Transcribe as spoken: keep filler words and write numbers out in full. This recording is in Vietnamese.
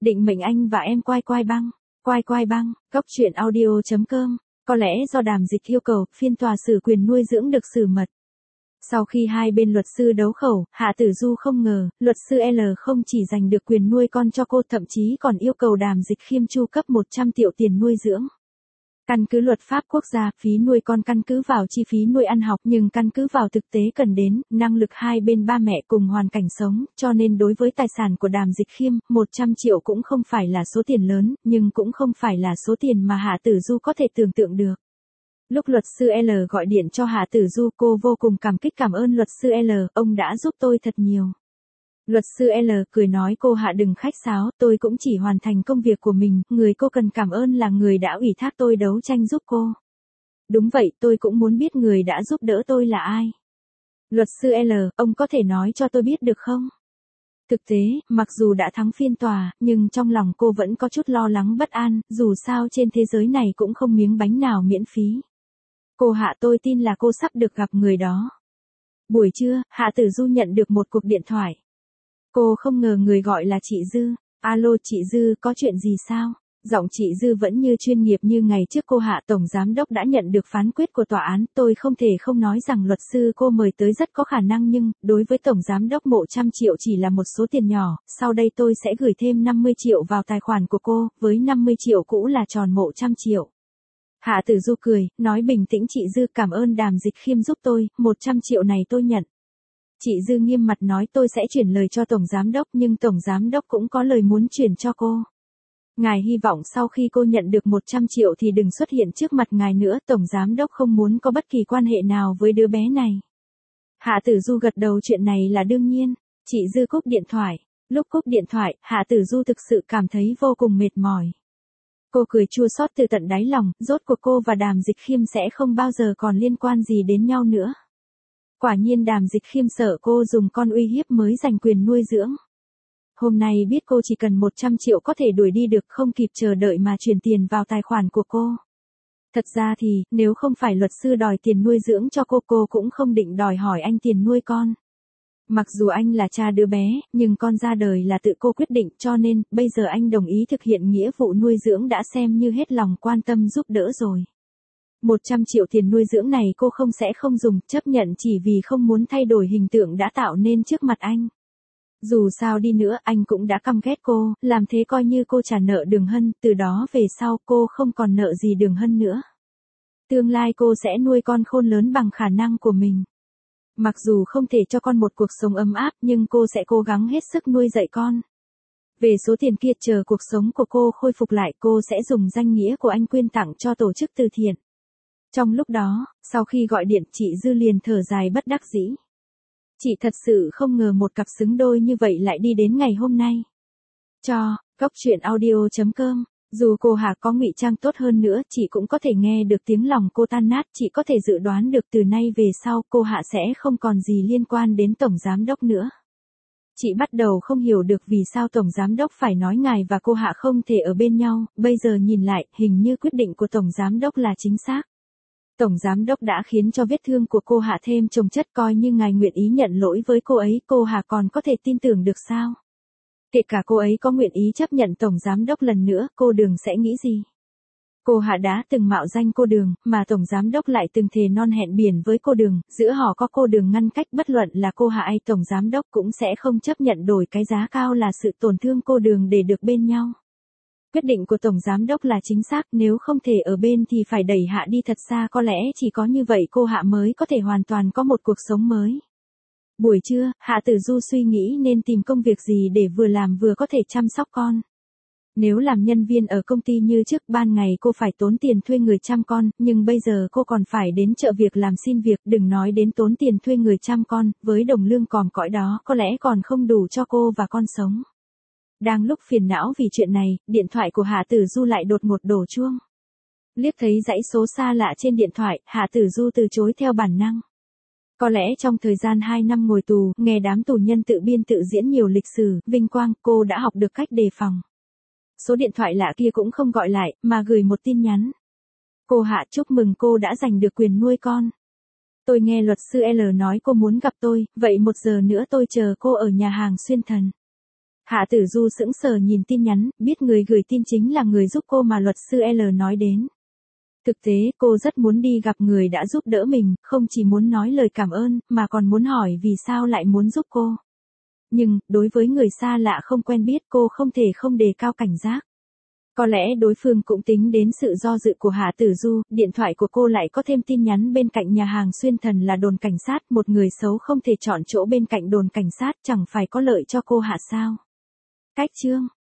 Định mệnh anh và em quai quai băng. Quai quai băng, góc truyện audio chấm com. Có lẽ do Đàm Dịch yêu cầu, phiên tòa xử quyền nuôi dưỡng được xử mật. Sau khi hai bên luật sư đấu khẩu, Hạ Tử Du không ngờ, luật sư L không chỉ giành được quyền nuôi con cho cô, thậm chí còn yêu cầu Đàm Dịch Khiêm chu cấp một trăm triệu tiền nuôi dưỡng. Căn cứ luật pháp quốc gia, phí nuôi con căn cứ vào chi phí nuôi ăn học, nhưng căn cứ vào thực tế cần đến, năng lực hai bên ba mẹ cùng hoàn cảnh sống, cho nên đối với tài sản của Đàm Dịch Khiêm, một trăm triệu cũng không phải là số tiền lớn, nhưng cũng không phải là số tiền mà Hạ Tử Du có thể tưởng tượng được. Lúc luật sư L gọi điện cho Hạ Tử Du, cô vô cùng cảm kích cảm ơn luật sư L, ông đã giúp tôi thật nhiều. Luật sư L cười nói cô Hạ đừng khách sáo, tôi cũng chỉ hoàn thành công việc của mình, người cô cần cảm ơn là người đã ủy thác tôi đấu tranh giúp cô. Đúng vậy, tôi cũng muốn biết người đã giúp đỡ tôi là ai. Luật sư L, ông có thể nói cho tôi biết được không? Thực tế, mặc dù đã thắng phiên tòa, nhưng trong lòng cô vẫn có chút lo lắng bất an, dù sao trên thế giới này cũng không miếng bánh nào miễn phí. Cô Hạ, tôi tin là cô sắp được gặp người đó. Buổi trưa, Hạ Tử Du nhận được một cuộc điện thoại. Cô không ngờ người gọi là chị Dư. Alo chị Dư, có chuyện gì sao? Giọng chị Dư vẫn như chuyên nghiệp như ngày trước. Cô Hạ, tổng giám đốc đã nhận được phán quyết của tòa án, tôi không thể không nói rằng luật sư cô mời tới rất có khả năng, nhưng đối với tổng giám đốc một trăm triệu chỉ là một số tiền nhỏ, sau đây tôi sẽ gửi thêm năm mươi triệu vào tài khoản của cô, với năm mươi triệu cũ là tròn một trăm triệu. Hạ Tử Du cười, nói bình tĩnh chị Dư, cảm ơn Đàm Dịch Khiêm giúp tôi, một trăm triệu này tôi nhận. Chị Dư nghiêm mặt nói tôi sẽ chuyển lời cho tổng giám đốc, nhưng tổng giám đốc cũng có lời muốn chuyển cho cô. Ngài hy vọng sau khi cô nhận được một trăm triệu thì đừng xuất hiện trước mặt ngài nữa, tổng giám đốc không muốn có bất kỳ quan hệ nào với đứa bé này. Hạ Tử Du gật đầu, chuyện này là đương nhiên. Chị Dư cúp điện thoại. Lúc cúp điện thoại, Hạ Tử Du thực sự cảm thấy vô cùng mệt mỏi. Cô cười chua xót từ tận đáy lòng, rốt cuộc cô và Đàm Dịch Khiêm sẽ không bao giờ còn liên quan gì đến nhau nữa. Quả nhiên Đàm Dịch Khiêm sợ cô dùng con uy hiếp mới giành quyền nuôi dưỡng. Hôm nay biết cô chỉ cần một trăm triệu có thể đuổi đi được, không kịp chờ đợi mà chuyển tiền vào tài khoản của cô. Thật ra thì, nếu không phải luật sư đòi tiền nuôi dưỡng cho cô, cô cũng không định đòi hỏi anh tiền nuôi con. Mặc dù anh là cha đứa bé, nhưng con ra đời là tự cô quyết định, cho nên, bây giờ anh đồng ý thực hiện nghĩa vụ nuôi dưỡng đã xem như hết lòng quan tâm giúp đỡ rồi. một trăm triệu tiền nuôi dưỡng này cô không sẽ không dùng, chấp nhận chỉ vì không muốn thay đổi hình tượng đã tạo nên trước mặt anh. Dù sao đi nữa, anh cũng đã căm ghét cô, làm thế coi như cô trả nợ Đường Hân, từ đó về sau cô không còn nợ gì Đường Hân nữa. Tương lai cô sẽ nuôi con khôn lớn bằng khả năng của mình. Mặc dù không thể cho con một cuộc sống ấm áp, nhưng cô sẽ cố gắng hết sức nuôi dạy con. Về số tiền kia, chờ cuộc sống của cô khôi phục lại, cô sẽ dùng danh nghĩa của anh quyên tặng cho tổ chức từ thiện. Trong lúc đó, sau khi gọi điện, chị Dư liền thở dài bất đắc dĩ. Chị thật sự không ngờ một cặp xứng đôi như vậy lại đi đến ngày hôm nay. Cho, góc truyện audio chấm com. Dù cô Hạ có ngụy trang tốt hơn nữa, chị cũng có thể nghe được tiếng lòng cô tan nát, chị có thể dự đoán được từ nay về sau cô Hạ sẽ không còn gì liên quan đến tổng giám đốc nữa. Chị bắt đầu không hiểu được vì sao tổng giám đốc phải nói ngài và cô Hạ không thể ở bên nhau, bây giờ nhìn lại, hình như quyết định của tổng giám đốc là chính xác. Tổng giám đốc đã khiến cho vết thương của cô Hạ thêm chồng chất, coi như ngài nguyện ý nhận lỗi với cô ấy, cô Hạ còn có thể tin tưởng được sao? Kể cả cô ấy có nguyện ý chấp nhận tổng giám đốc lần nữa, cô Đường sẽ nghĩ gì? Cô Hạ đã từng mạo danh cô Đường, mà tổng giám đốc lại từng thề non hẹn biển với cô Đường, giữa họ có cô Đường ngăn cách, bất luận là cô Hạ hay tổng giám đốc cũng sẽ không chấp nhận đổi cái giá cao là sự tổn thương cô Đường để được bên nhau. Quyết định của tổng giám đốc là chính xác, nếu không thể ở bên thì phải đẩy Hạ đi thật xa, có lẽ chỉ có như vậy cô Hạ mới có thể hoàn toàn có một cuộc sống mới. Buổi trưa, Hạ Tử Du suy nghĩ nên tìm công việc gì để vừa làm vừa có thể chăm sóc con. Nếu làm nhân viên ở công ty như trước, ban ngày cô phải tốn tiền thuê người chăm con, nhưng bây giờ cô còn phải đến chợ việc làm xin việc, đừng nói đến tốn tiền thuê người chăm con, với đồng lương còm cõi đó có lẽ còn không đủ cho cô và con sống. Đang lúc phiền não vì chuyện này, điện thoại của Hạ Tử Du lại đột ngột đổ chuông. Liếc thấy dãy số xa lạ trên điện thoại, Hạ Tử Du từ chối theo bản năng. Có lẽ trong thời gian hai năm ngồi tù, nghe đám tù nhân tự biên tự diễn nhiều lịch sử, vinh quang, cô đã học được cách đề phòng. Số điện thoại lạ kia cũng không gọi lại, mà gửi một tin nhắn. Cô Hạ, chúc mừng cô đã giành được quyền nuôi con. Tôi nghe luật sư L nói cô muốn gặp tôi, vậy một giờ nữa tôi chờ cô ở nhà hàng Xuyên Thần. Hạ Tử Du sững sờ nhìn tin nhắn, biết người gửi tin chính là người giúp cô mà luật sư L nói đến. Thực tế, cô rất muốn đi gặp người đã giúp đỡ mình, không chỉ muốn nói lời cảm ơn, mà còn muốn hỏi vì sao lại muốn giúp cô. Nhưng, đối với người xa lạ không quen biết cô không thể không đề cao cảnh giác. Có lẽ đối phương cũng tính đến sự do dự của Hạ Tử Du, điện thoại của cô lại có thêm tin nhắn bên cạnh nhà hàng xuyên thần là đồn cảnh sát, một người xấu không thể chọn chỗ bên cạnh đồn cảnh sát, chẳng phải có lợi cho cô hạ sao. Cách chương